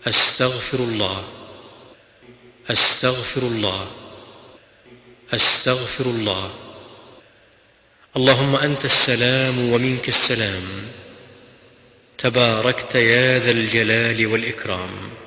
أستغفر الله، أستغفر الله، أستغفر الله. اللهم أنت السلام ومنك السلام، تباركت يا ذا الجلال والإكرام.